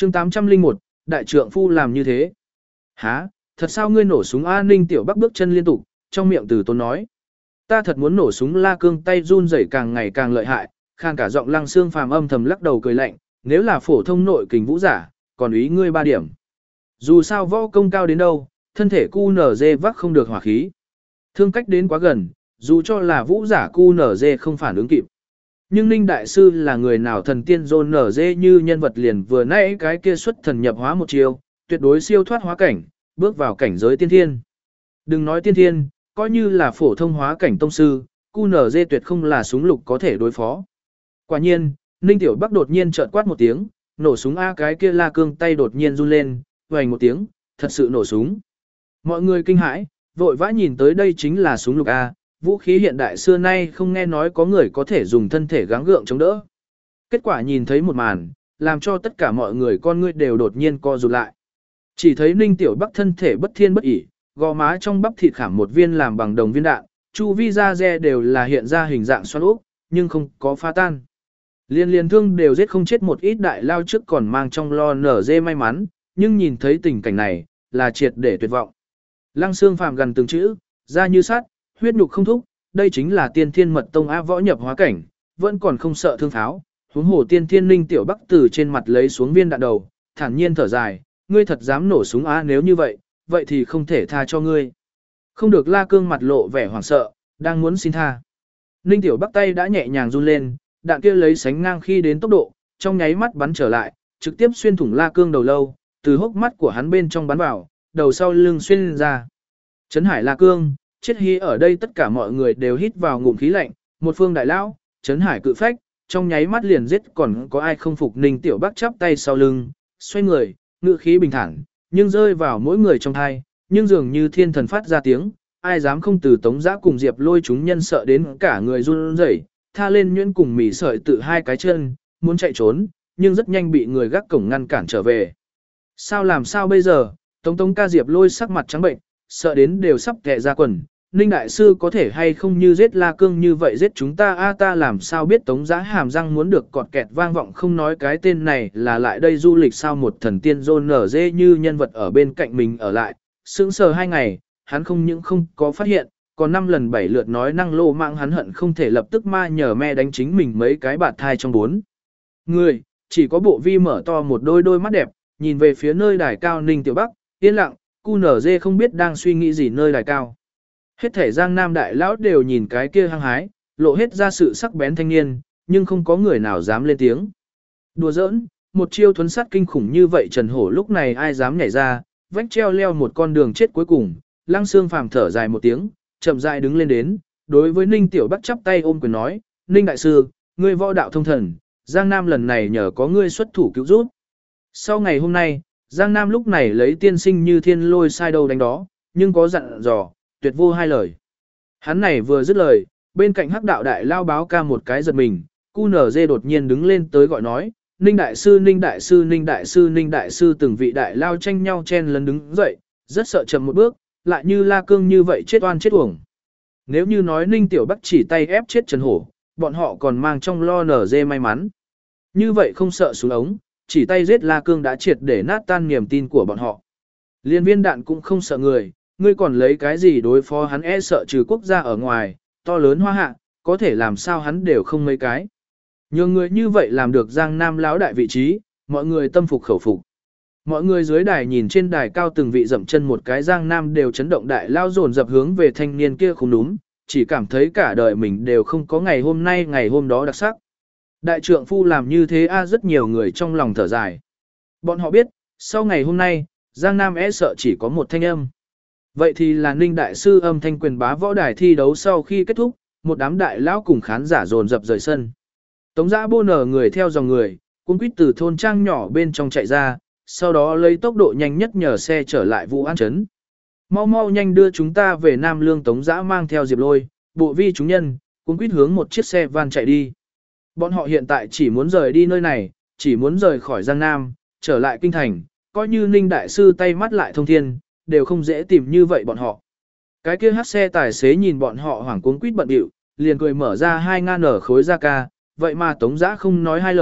chương 801, đại trượng phu làm như thế. Hả, thật sao ngươi nổ súng A? Ninh Tiểu Bắc bước chân liên tục, trong miệng từ tốn nói. Ta thật muốn nổ súng. La Cương tay run rẩy càng ngày càng lợi hại, khang cả giọng Lăng Xương Phàm âm thầm lắc đầu cười lạnh, nếu là phổ thông nội kình vũ giả, còn ý ngươi 3 điểm. Dù sao võ công cao đến đâu, thân thể cu nở dê vác không được hỏa khí. Thương cách đến quá gần, dù cho là vũ giả cu nở dê không phản ứng kịp. Nhưng Ninh Đại Sư là người nào thần tiên dồn nở dê như nhân vật liền vừa nãy cái kia xuất thần nhập hóa một chiều, tuyệt đối siêu thoát hóa cảnh, bước vào cảnh giới tiên thiên. Đừng nói tiên thiên, coi như là phổ thông hóa cảnh tông sư, cu nở dê tuyệt không là súng lục có thể đối phó. Quả nhiên, Ninh Tiểu Bắc đột nhiên chợt quát một tiếng, nổ súng A. Cái kia La Cương tay đột nhiên run lên, vành một tiếng, thật sự nổ súng. Mọi người kinh hãi, vội vã nhìn tới đây chính là súng lục A, vũ khí hiện đại xưa nay không nghe nói có người có thể dùng thân thể gắng gượng chống đỡ. Kết quả nhìn thấy một màn, làm cho tất cả mọi người con ngươi đều đột nhiên co rụt lại. Chỉ thấy Ninh Tiểu Bắc thân thể bất thiên bất ỉ, gò má trong bắp thịt khảm một viên làm bằng đồng viên đạn, chu vi da re đều là hiện ra hình dạng xoắn ốc, nhưng không có phá tan. Liên thương đều giết không chết một ít đại lao trước còn mang trong lo nở dê may mắn, nhưng nhìn thấy tình cảnh này, là triệt để tuyệt vọng. Lăng Xương Phàm gần từng chữ, da như sắt, huyết nhục không thúc, đây chính là tiên thiên mật tông á võ nhập hóa cảnh, vẫn còn không sợ thương pháo. Huống hồ tiên thiên Ninh Tiểu Bắc từ trên mặt lấy xuống viên đạn đầu, thản nhiên thở dài, ngươi thật dám nổ súng á? Nếu như vậy, vậy thì không thể tha cho ngươi. Không được. La Cương mặt lộ vẻ hoảng sợ, đang muốn xin tha. Ninh Tiểu Bắc tay đã nhẹ nhàng run lên, đạn kia lấy sánh ngang khi đến tốc độ, trong nháy mắt bắn trở lại, trực tiếp xuyên thủng La Cương đầu lâu, từ hốc mắt của hắn bên trong bắn vào, đầu sau lưng xuyên ra. Trấn Hải La Cương, chết hy ở đây tất cả mọi người đều hít vào ngụm khí lạnh, một phương đại lão, Trấn Hải cự phách, trong nháy mắt liền giết còn có ai không phục. Ninh Tiểu Bắc chắp tay sau lưng, xoay người, ngự khí bình thản, nhưng rơi vào mỗi người trong thai, nhưng dường như thiên thần phát ra tiếng, ai dám không từ Tống Giã cùng Diệp Lôi chúng nhân sợ đến cả người run rẩy, tha lên nhuyễn cùng mỉ sợi tự hai cái chân, muốn chạy trốn, nhưng rất nhanh bị người gác cổng ngăn cản trở về. Sao làm sao bây giờ? Tống ca Diệp Lôi sắc mặt trắng bệnh, sợ đến đều sắp kẹ ra quần. Ninh Đại Sư có thể hay không như giết La Cương như vậy giết chúng ta a? Ta làm sao biết? Tống Giã hàm răng muốn được cọt kẹt vang vọng không nói cái tên này là lại đây du lịch sao? Một thần tiên rôn nở dê như nhân vật ở bên cạnh mình ở lại, sững sờ 2 ngày, hắn không những không có phát hiện, còn 5 lần 7 lượt nói năng lô mạng, hắn hận không thể lập tức ma nhờ me đánh chính mình mấy cái bạt thai trong 4 người. Chỉ có Bộ Vi mở to một đôi mắt đẹp, nhìn về phía nơi đài cao. Ninh Tiểu Bắc yên lặng, cu nở dê không biết đang suy nghĩ gì nơi đài cao. Hết thể Giang Nam đại lão đều nhìn cái kia hăng hái, lộ hết ra sự sắc bén thanh niên, nhưng không có người nào dám lên tiếng. Đùa giỡn, một chiêu thuấn sát kinh khủng như vậy Trần Hổ lúc này ai dám nhảy ra, vách treo leo một con đường chết cuối cùng. Lăng Xương Phàm thở dài một tiếng, chậm rãi đứng lên đến, đối với Ninh Tiểu Bắc chắp tay ôm quyền nói, Ninh Đại Sư, ngươi võ đạo thông thần, Giang Nam lần này nhờ có ngươi xuất thủ cứu giúp. Sau ngày hôm nay, Giang Nam lúc này lấy tiên sinh như thiên lôi sai đâu đánh đó, nhưng có dặn dò, tuyệt vô hai lời. Hắn này vừa dứt lời, bên cạnh Hắc Đạo đại lao báo ca một cái giật mình, cu nở dê đột nhiên đứng lên tới gọi nói, Ninh Đại Sư, Ninh Đại Sư, Ninh Đại Sư, Ninh Đại Sư. Từng vị đại lao tranh nhau chen lấn đứng dậy, rất sợ chậm một bước, lại như La Cương như vậy chết oan chết uổng. Nếu như nói Ninh Tiểu Bắc chỉ tay ép chết Trần Hổ, bọn họ còn mang trong lo nở dê may mắn. Như vậy không sợ xuống ống, chỉ tay giết La Cương đã triệt để nát tan niềm tin của bọn họ. Liên viên đạn cũng không sợ người, ngươi còn lấy cái gì đối phó hắn? E sợ trừ quốc gia ở ngoài, to lớn hoa hạ, có thể làm sao hắn đều không mấy cái. Nhiều người như vậy làm được Giang Nam lão đại vị trí, mọi người tâm phục khẩu phục. Mọi người dưới đài nhìn trên đài cao từng vị dậm chân một cái Giang Nam đều chấn động, đại lao dồn dập hướng về thanh niên kia không đúng, chỉ cảm thấy cả đời mình đều không có ngày hôm nay ngày hôm đó đặc sắc. Đại trượng phu làm như thế a, rất nhiều người trong lòng thở dài. Bọn họ biết, sau ngày hôm nay, Giang Nam e sợ chỉ có một thanh âm. Vậy thì là Ninh Đại Sư. Âm thanh quyền bá võ đài thi đấu sau khi kết thúc, một đám đại lão cùng khán giả dồn dập rời sân. Tống Giã bô nở người theo dòng người, cuống quýt từ thôn trang nhỏ bên trong chạy ra, sau đó lấy tốc độ nhanh nhất nhờ xe trở lại Vũ An Trấn. Mau mau nhanh đưa chúng ta về Nam Lương. Tống Giã mang theo Diệp Lôi, Bộ Vi chúng nhân, cuống quýt hướng một chiếc xe van chạy đi. Bọn họ hiện tại chỉ muốn rời đi nơi này, chỉ muốn rời khỏi Giang Nam, trở lại kinh thành, coi như Ninh Đại Sư tay mắt lại thông thiên, đều không dễ tìm như vậy bọn họ. Cái kia hát xe tài xế nhìn bọn họ hoảng cuống quýt bận điệu, liền cười mở ra 2.000 khối ra ca, vậy mà Tống Giã không nói hai lời,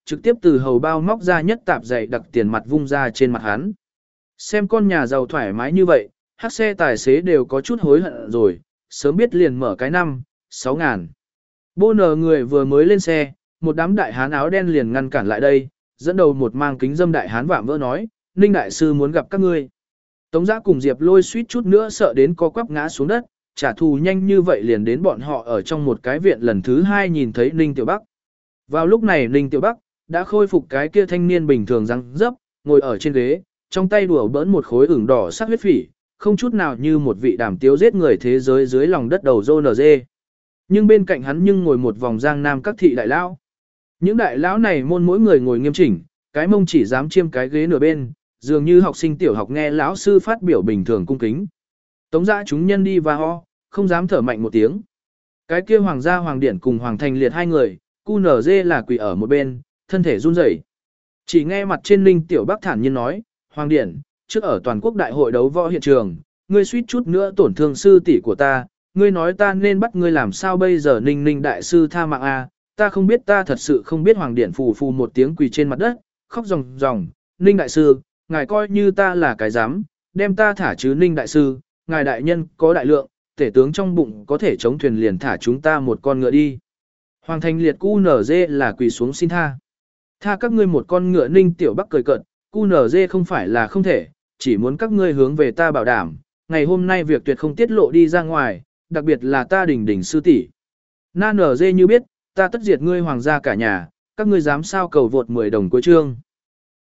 trực tiếp từ hầu bao móc ra nhất tạp dày đặc tiền mặt vung ra trên mặt hắn. Xem con nhà giàu thoải mái như vậy, hắc xe tài xế đều có chút hối hận rồi, sớm biết liền mở cái 6 ngàn. Bô nờ người vừa mới lên xe, một đám đại hán áo đen liền ngăn cản lại đây, dẫn đầu một mang kính dâm đại hán vạm vỡ nói, Ninh đại sư muốn gặp các ngươi. Tống Giã cùng Diệp Lôi suýt chút nữa sợ đến co quắp ngã xuống đất, trả thù nhanh như vậy liền đến bọn họ ở trong một cái viện lần thứ 2 nhìn thấy Ninh Tiểu Bắc. Vào lúc này Ninh Tiểu Bắc đã khôi phục cái kia thanh niên bình thường răng dấp, ngồi ở trên ghế, trong tay đùa bỡn một khối ửng đỏ sắc huyết phỉ, không chút nào như một vị đàm tiếu giết người thế giới dưới lòng đất đầu rô nở dê. Nhưng bên cạnh hắn nhưng ngồi một vòng giang nam các thị đại lão. Những đại lão này môn mỗi người ngồi nghiêm chỉnh, cái mông chỉ dám chiêm cái ghế nửa bên, dường như học sinh tiểu học nghe lão sư phát biểu bình thường cung kính. Tống Giã chúng nhân đi và ho, không dám thở mạnh một tiếng. Cái kia hoàng gia hoàng điển cùng hoàng thành liệt hai người, cu nở dê là quỳ ở một bên, thân thể run rẩy. Chỉ nghe mặt trên Ninh Tiểu Bắc thản nhiên nói, hoàng điển, trước ở toàn quốc đại hội đấu võ hiện trường, ngươi suýt chút nữa tổn thương sư tỷ của ta, ngươi nói ta nên bắt ngươi làm sao bây giờ Ninh Ninh đại sư tha mạng a, ta không biết, ta thật sự không biết. Hoàng điển phù phù một tiếng quỳ trên mặt đất, khóc ròng ròng, Ninh đại sư, ngài coi như ta là cái dám, đem ta thả chứ Ninh đại sư, ngài đại nhân có đại lượng, tể tướng trong bụng có thể chống thuyền liền thả chúng ta một con ngựa đi. Hoàng thành liệt cu nở dê là quỳ xuống xin tha. Tha các ngươi một con ngựa. Ninh Tiểu Bắc cười cợt, cu nở dê không phải là không thể, chỉ muốn các ngươi hướng về ta bảo đảm, ngày hôm nay việc tuyệt không tiết lộ đi ra ngoài, đặc biệt là ta đỉnh đỉnh sư tỷ. Na nở dê như biết, ta tất diệt ngươi hoàng gia cả nhà, các ngươi dám sao cầu vượt 10 đồng cuối chương.